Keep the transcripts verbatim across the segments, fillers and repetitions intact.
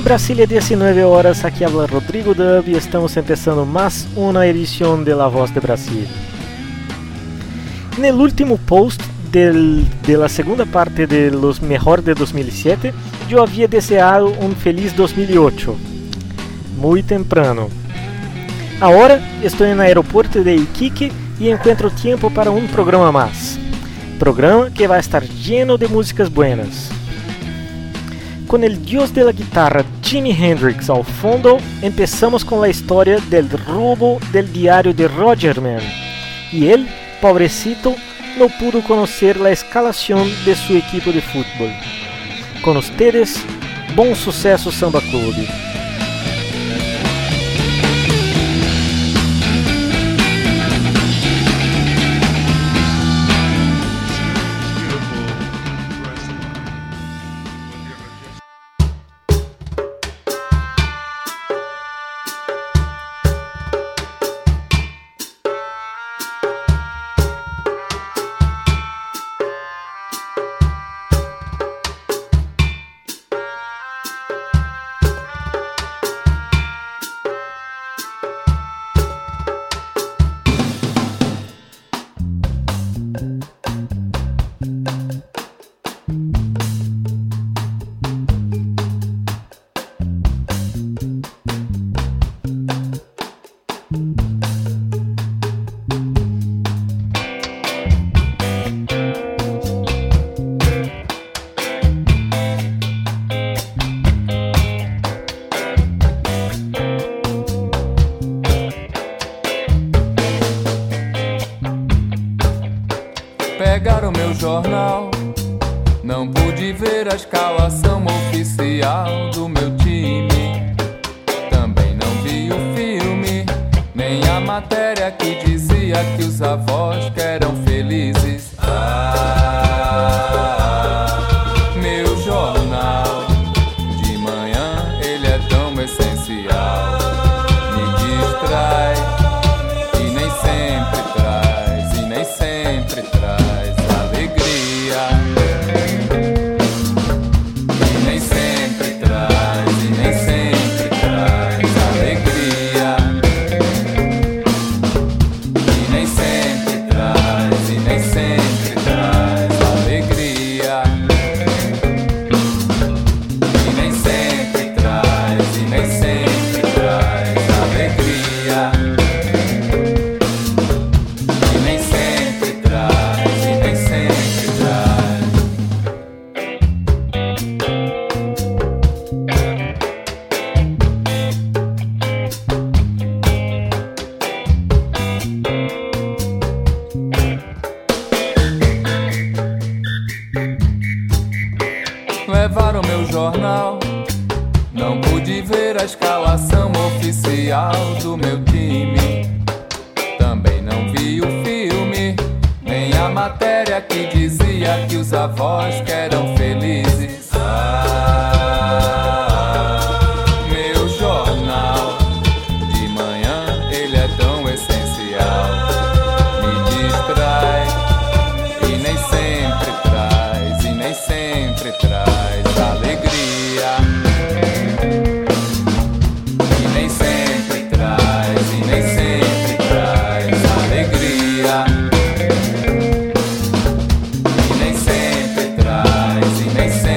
Brasilia, diecinueve horas, aquí habla Rodrigo Dub y estamos empezando más una edición de La Voz de Brasil. En el último post del, de la segunda parte de los mejor de dos mil siete, yo había deseado un feliz dos mil ocho, muy temprano. Ahora estoy en el aeropuerto de Iquique y encuentro tiempo para un programa más. Programa que va a estar lleno de músicas buenas. Con el dios de la guitarra Jimi Hendrix al fondo, empezamos con la historia del robo del diario de Roger Man. Y él, pobrecito, no pudo conocer la escalación de su equipo de fútbol. Con ustedes, Bom Sucesso Samba Clube. Pegaram meu jornal, não pude ver a escalação oficial do meu time. Também não vi o filme, nem a matéria que dizia que os avós que eram felizes. Ah, meu jornal, de manhã ele é tão essencial. Me distrai e nem sempre traz, e nem sempre traz. Levaram meu jornal, não pude ver a escalação oficial do meu time. Também não vi o filme, nem a matéria que dizia que os avós que eram felizes. Ah, meu jornal, de manhã ele é tão essencial. Me distrai e nem sempre traz, e nem sempre traz. They say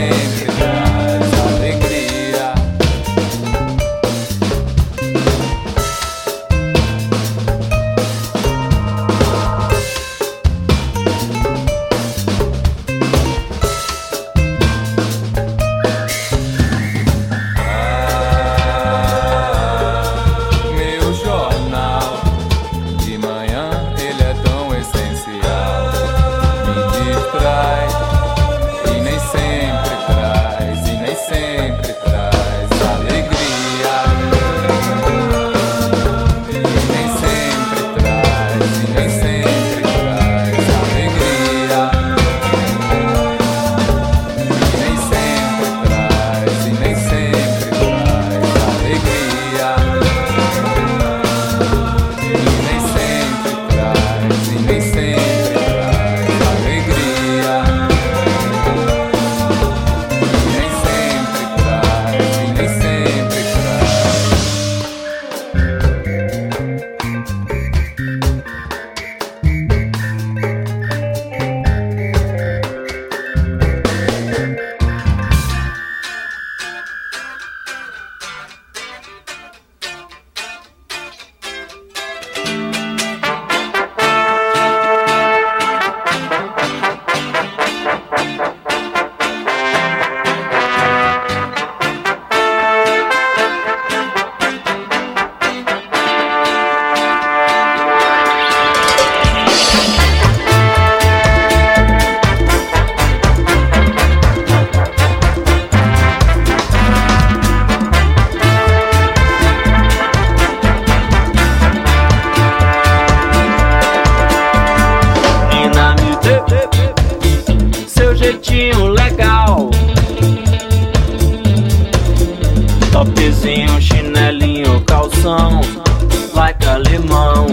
topzinho, chinelinho, calção, like alemão.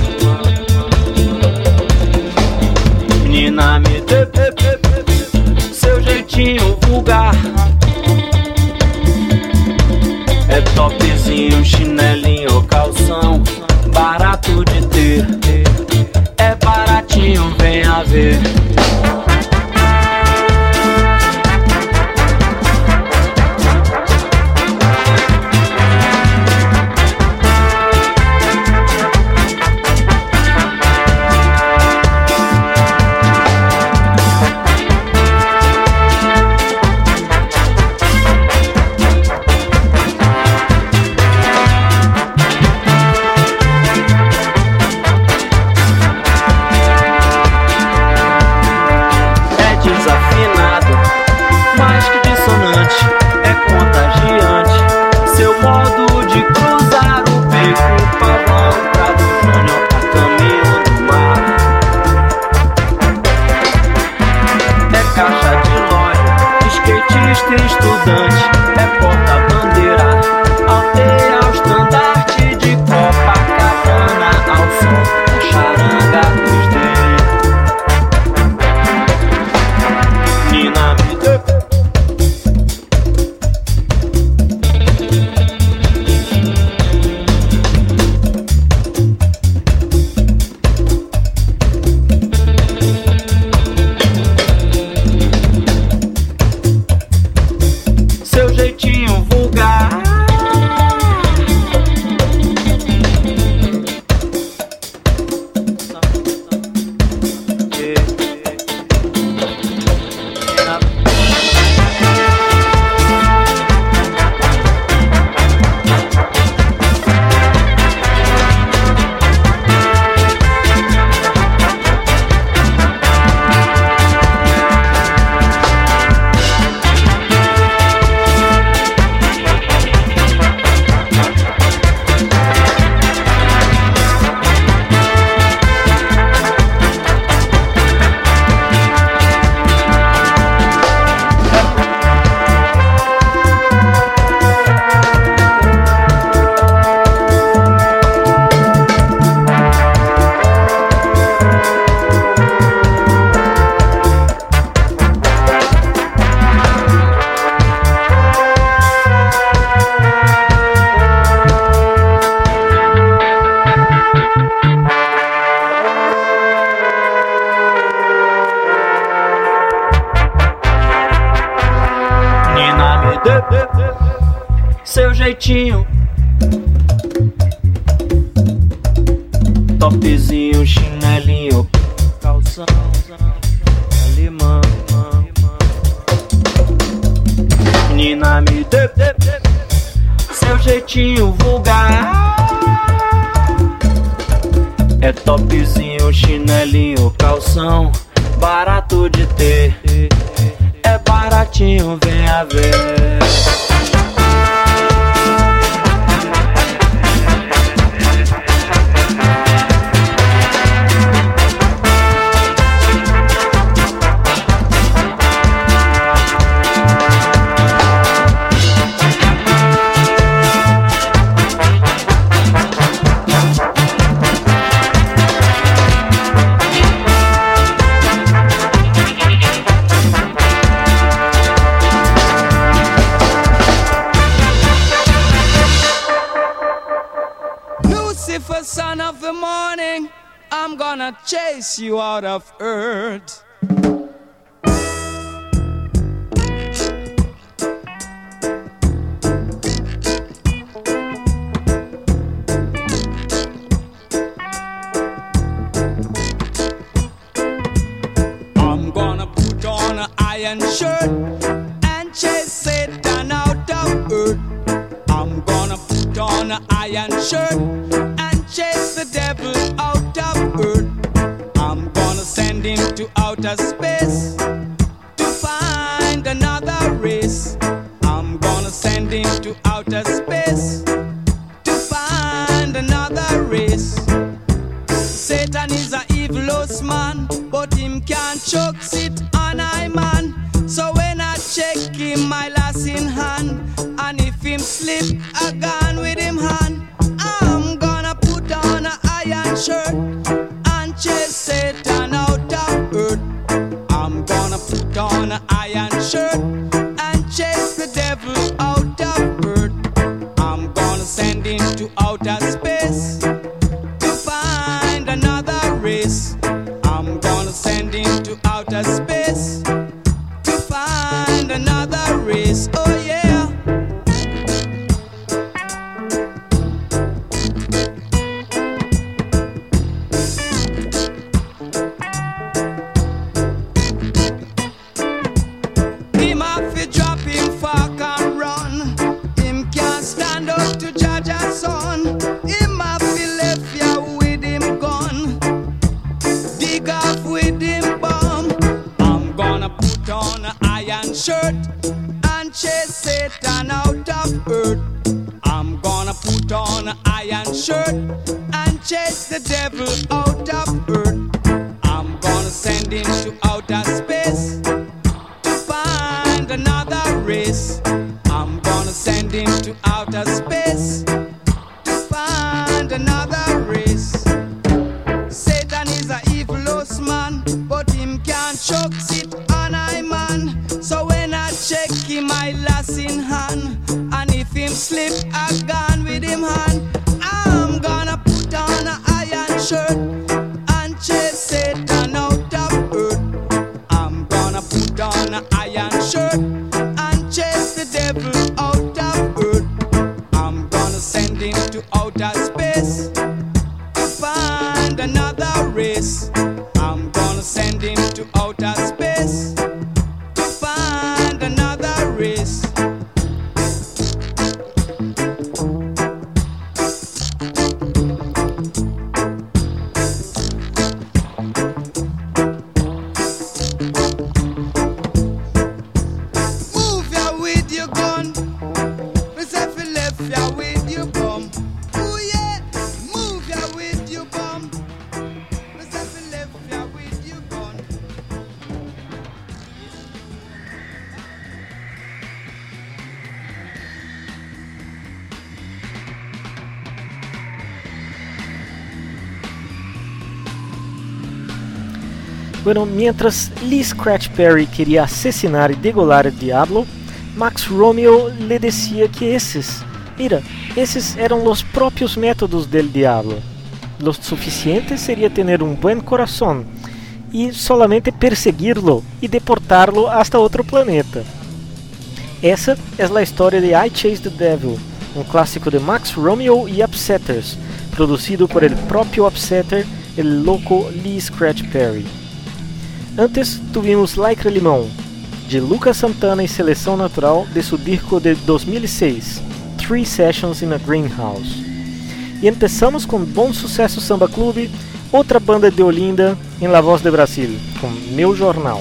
Menina, me dê seu jeitinho vulgar. É topzinho, chinelinho, calção, barato de ter. É baratinho, venha ver. Seu jeitinho, topzinho, chinelinho, calção, alemão. Menina, me dê seu jeitinho vulgar. É topzinho, chinelinho, calção, barato de ter. É baratinho, venha ver. Son of the morning, I'm gonna chase you out of earth. I'm gonna put on an iron shirt and chase Satan out of earth. I'm gonna put on an iron shirt, chase the devil out of earth. I'm gonna send him to outer space to find another race. I'm gonna send him to outer space to find another race. Satan is a evilous man, but him can't choke sit on I man. So when I check him, my lass in hand, and if him slip a gun with him hand, I'm gonna put on a iron shirt and chase Satan out of earth. I'm gonna put on an iron shirt and chase the devil out of earth. I'm gonna send him to outer space to find another race. I'm gonna send him to outer space to find another race. Oh yeah. Him have to drop him fork and run. Him can't stand up to judge a son. Him have to left ya with him gun, dig off with him bomb. I'm gonna put on an iron shirt and chase Satan out of earth. I'm gonna put on an iron shirt and chase the devil out of earth. I'm gonna send him to outer space to find another race. I'm gonna send him to outer space to find another race. Satan is a evilous man, but him can't choke sit on I man. So when I check him, I lost in hand. And if him slip a gun with him hand, I'm gonna put on an iron shirt and chase Satan out of earth. I'm gonna put on an iron shirt and chase the devil out of earth. I'm gonna send him to outer space to find another race. I'm gonna send him to outer space to find another race. Move ya with your gun. Myself you left ya with your bum. Ooh yeah. Move ya with your bum. Myself you left ya with your gun. Bueno, mientras Lee Scratch Perry quería asesinar y degolar el diablo, Max Romeo le decía que esos, mira, esos eran los propios métodos del diablo. Lo suficiente sería tener un buen corazón y solamente perseguirlo y deportarlo hasta otro planeta. Esa es la historia de I Chase the Devil, un clásico de Max Romeo y Upsetters, producido por el propio Upsetter, el loco Lee Scratch Perry. Antes tuvimos Lycra Limão, de Lucas Santana y Seleção Natural, de su disco de dos mil e seis, Three Sessions in a Greenhouse. E empezamos com Bom Sucesso Samba Clube, outra banda de Olinda em La Voz de Brasil, com Meu Jornal.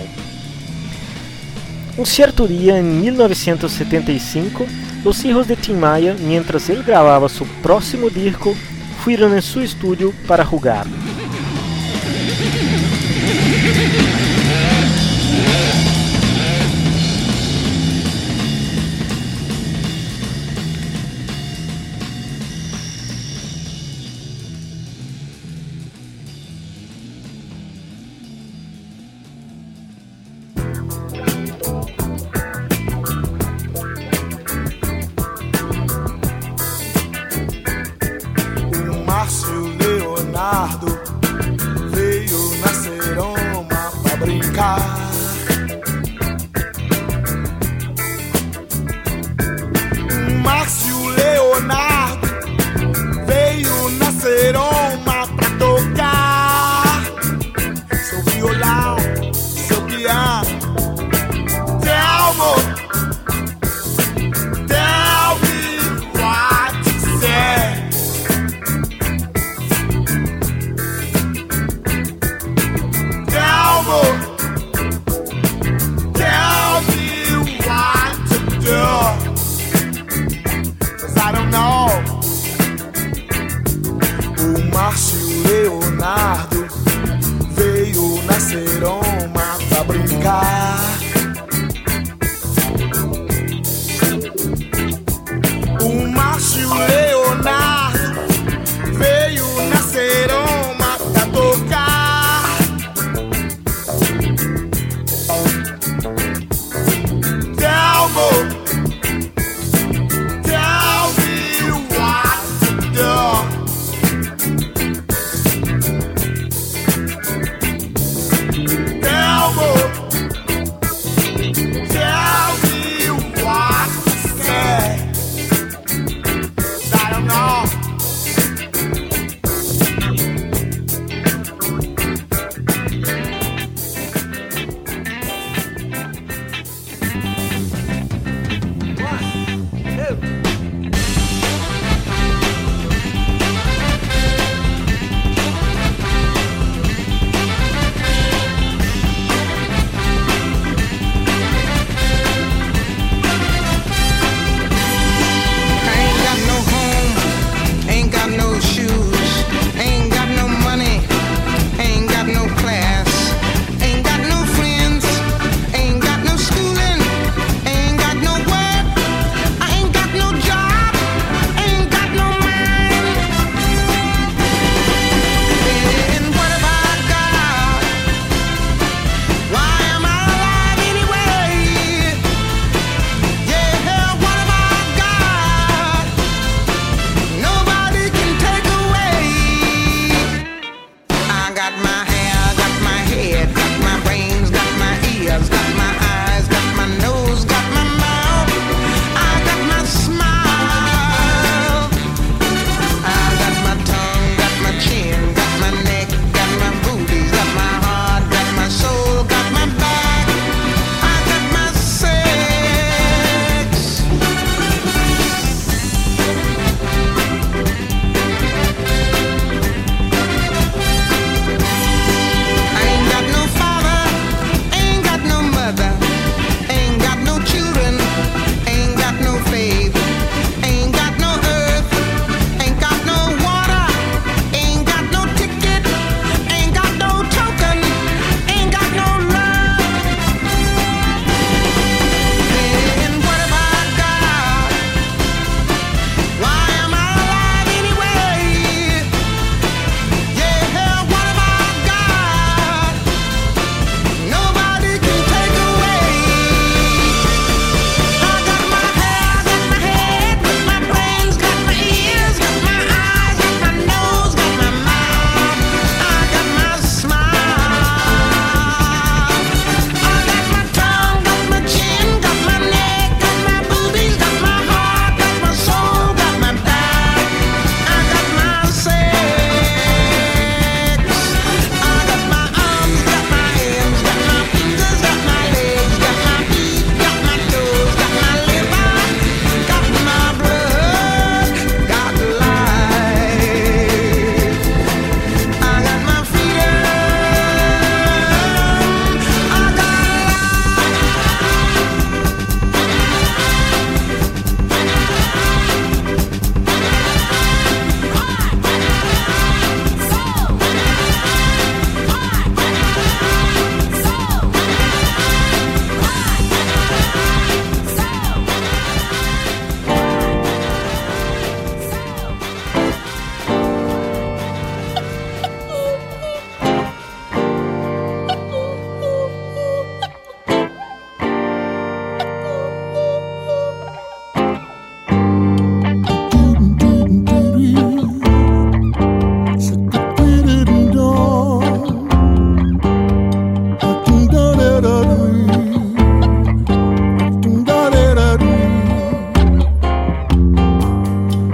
Un cierto día en mil novecientos setenta y cinco, los hijos de Tim Maia, mientras él grababa su próximo disco, fueron en su estudio para jugar. Márcio Leonardo veio na Seroma pra brincar. Márcio Leonardo veio na Seroma pra tocar seu violão, seu piano. Tell me, tell me what you said. Tell me, tell me what to do. 'Cause I don't know. O Márcio Leonardo veio na Seroma pra brincar.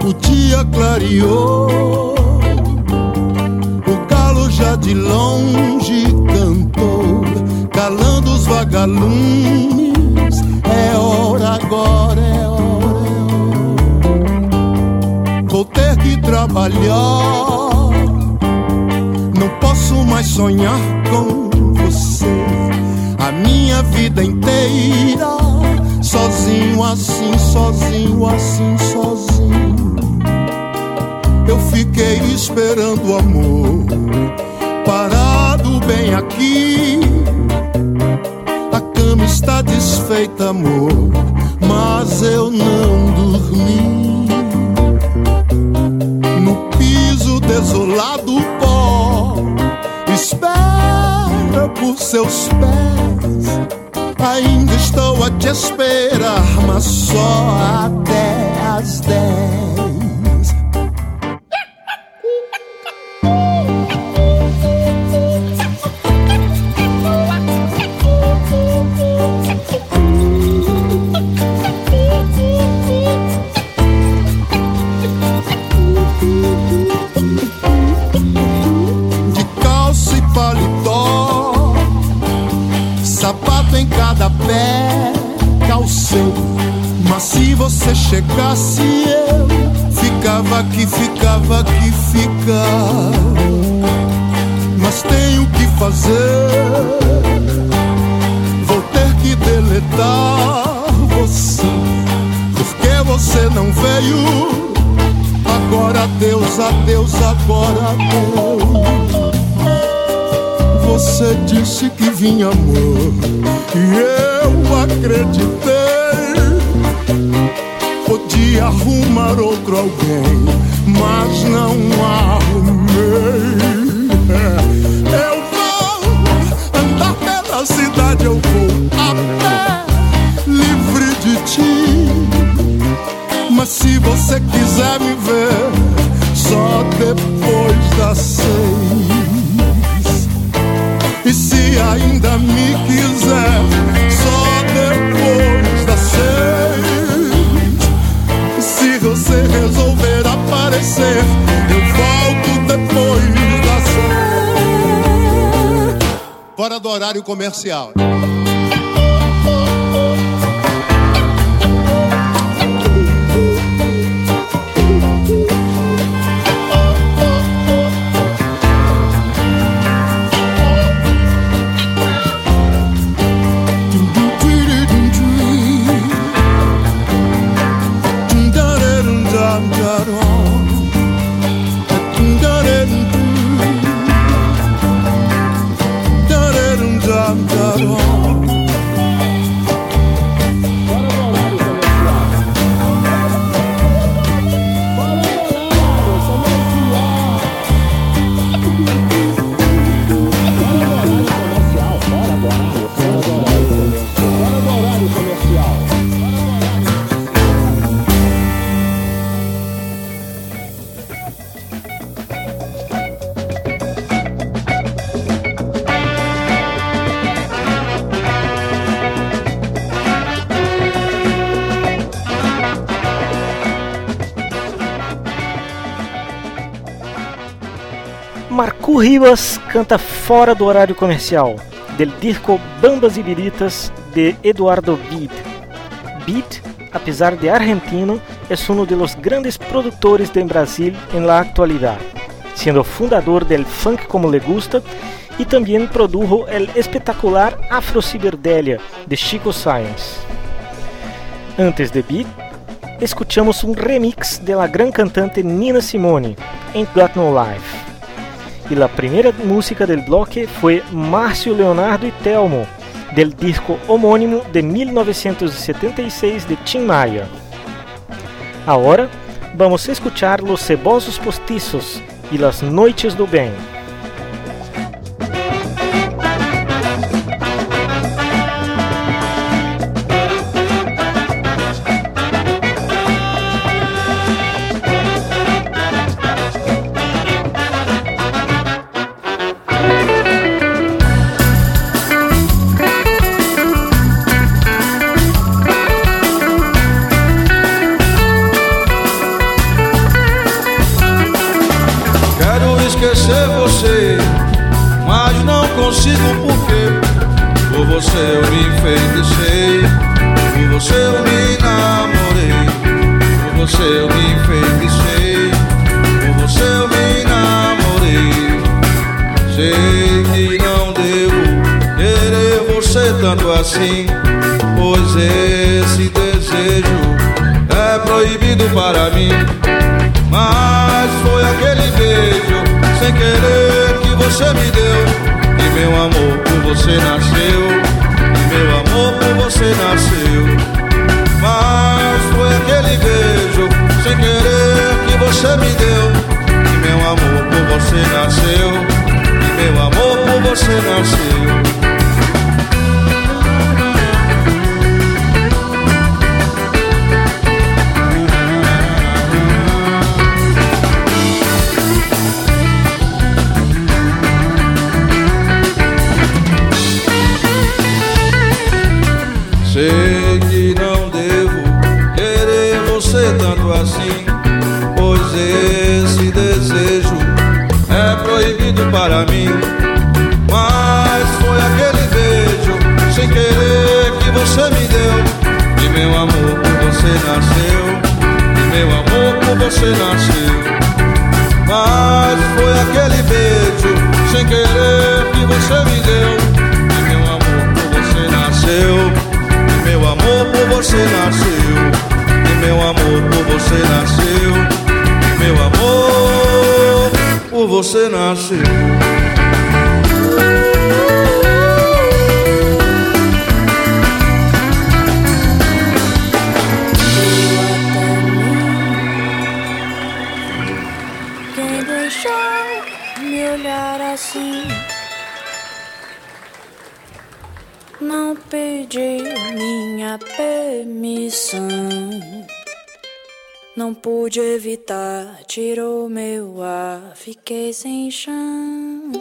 novo dia clareou, o galo já de longe cantou, calando os vagalumes. É hora agora, é hora, é hora. Vou ter que trabalhar, não posso mais sonhar com você a minha vida inteira, sozinho assim, sozinho assim, sozinho. Eu fiquei esperando o amor, parado bem aqui. A cama está desfeita, amor, mas eu não dormi. No piso desolado, pó espera por seus pés. Ainda estou a te esperar, mas só até às dez. De calça e paletó, sapato em cada pé, calcei. Mas se você chegasse, eu ficava aqui, ficava aqui, ficava. Mas tenho que fazer, vou ter que deletar você, porque você não veio. Agora adeus, adeus, agora adeus. Você disse que vinha, amor, e eu acreditei. Podia arrumar outro alguém, mas não arrumei. Eu vou andar pela cidade, eu vou a pé, livre de ti. Mas se você quiser me ver, só depois das seis. E se ainda me quiser, só depois das seis. Se você resolver aparecer, eu volto depois das seis. Fora do horário comercial. Marcú Ribas canta Fora do Horário Comercial, del disco Bambas y Biritas de Eduardo Bid. Bid, apesar de argentino, es uno de los grandes productores de Brasil en la actualidad, siendo fundador del Funk Como Le Gusta y también produjo el espectacular Afro Ciberdélia de Chico Science. Antes de Bid, escuchamos un remix de la gran cantante Nina Simone, Ain't Got No Life. Y la primera música del bloque fue Márcio Leonardo y Telmo, del disco homónimo de mil novecientos setenta y seis de Tim Maia. Ahora vamos a escuchar Los Cebosos Postizos y Las Noites do Bem. esquecer você, mas não consigo porque por você eu me enfeitiçei, por você eu me namorei, por você eu me enfeitiçei, por você eu me namorei. Sei que não devo querer você tanto assim, pois esse desejo é proibido para mim. Mas foi aquele beijo sem querer que você me deu, e meu amor por você nasceu, e meu amor por você nasceu. Mas foi aquele beijo sem querer que você me deu, e meu amor por você nasceu, e meu amor por você nasceu. Sei que não devo querer você tanto assim, pois esse desejo é proibido para mim. Mas foi aquele beijo sem querer que você me deu, e meu amor por você nasceu, e meu amor por você nasceu. Mas foi aquele beijo sem querer que você me deu, e meu amor por você nasceu, meu amor por você nasceu, e meu amor por você nasceu, e meu amor por você nasceu. Quem deixou me olhar assim? Não pedi minha permissão, não pude evitar, tirou meu ar, fiquei sem chão.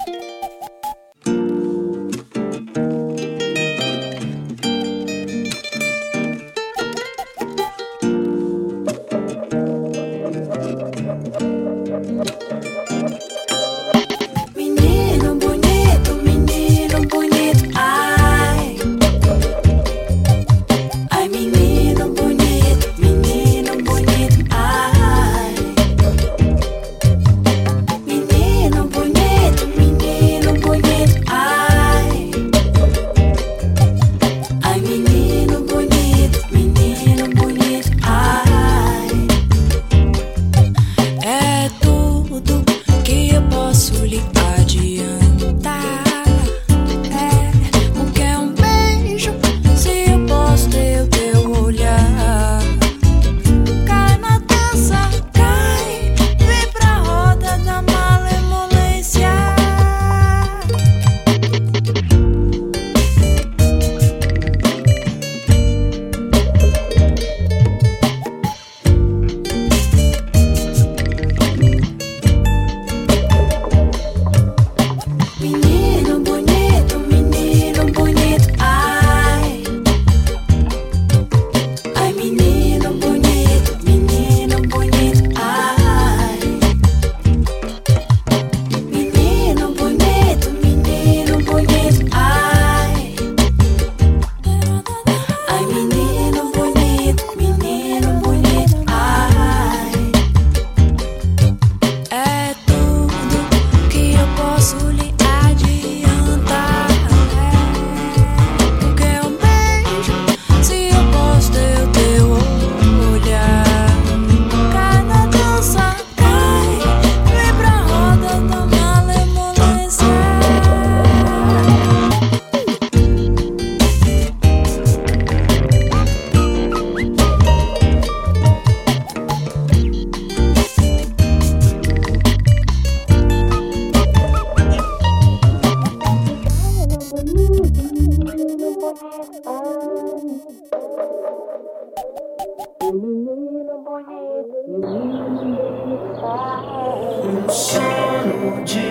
Um sono de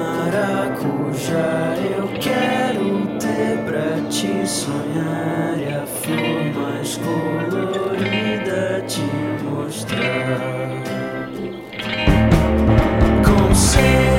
maracujá eu quero ter pra te sonhar, e a flor mais colorida te mostrar. Com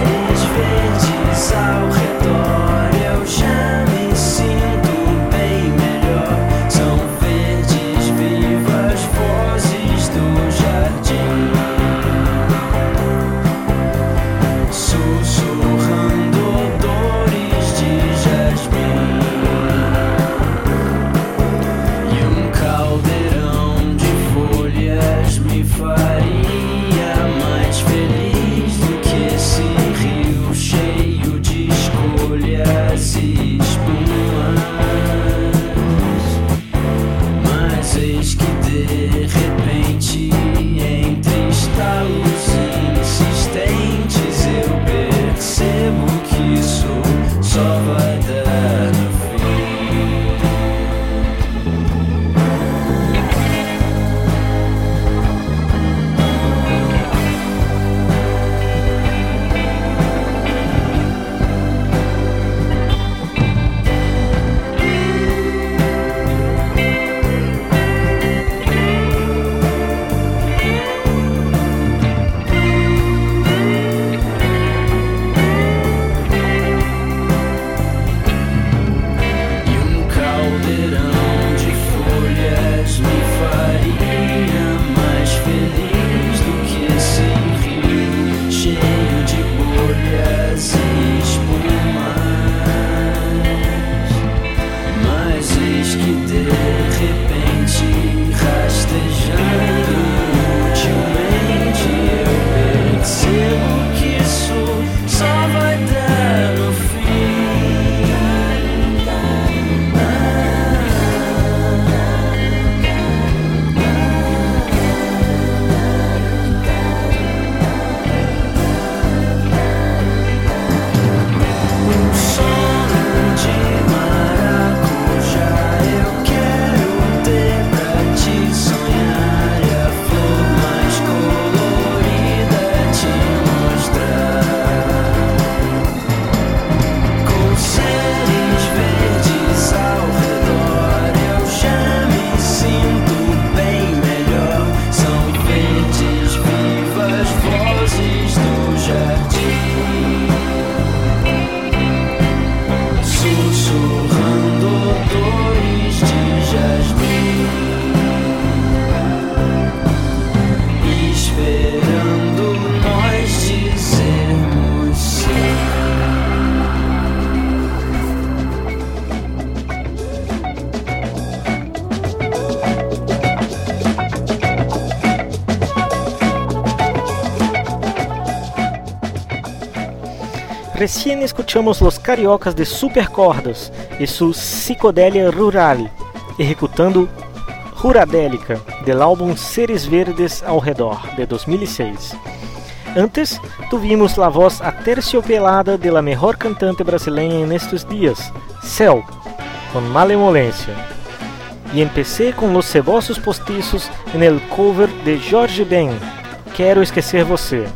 Recién escuchamos Los Cariocas de Supercordas y su Psicodelia Rural, ejecutando Ruradélica, del álbum Seres Verdes ao Redor, de dos mil e seis. Antes, tuvimos la voz aterciopelada de la mejor cantante brasileña en estos días, Céu, con Malemolência. Y empecé con Los Cebosos Postizos en el cover de Jorge Ben, Quero Esquecer Você.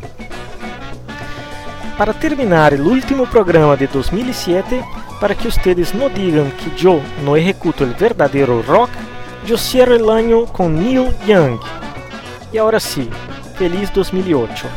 Para terminar el último programa de dos mil e siete, para que ustedes no digan que yo no ejecuto el verdadero rock, yo cierro el año con Neil Young. Y ahora sí, feliz dos mil e ocho.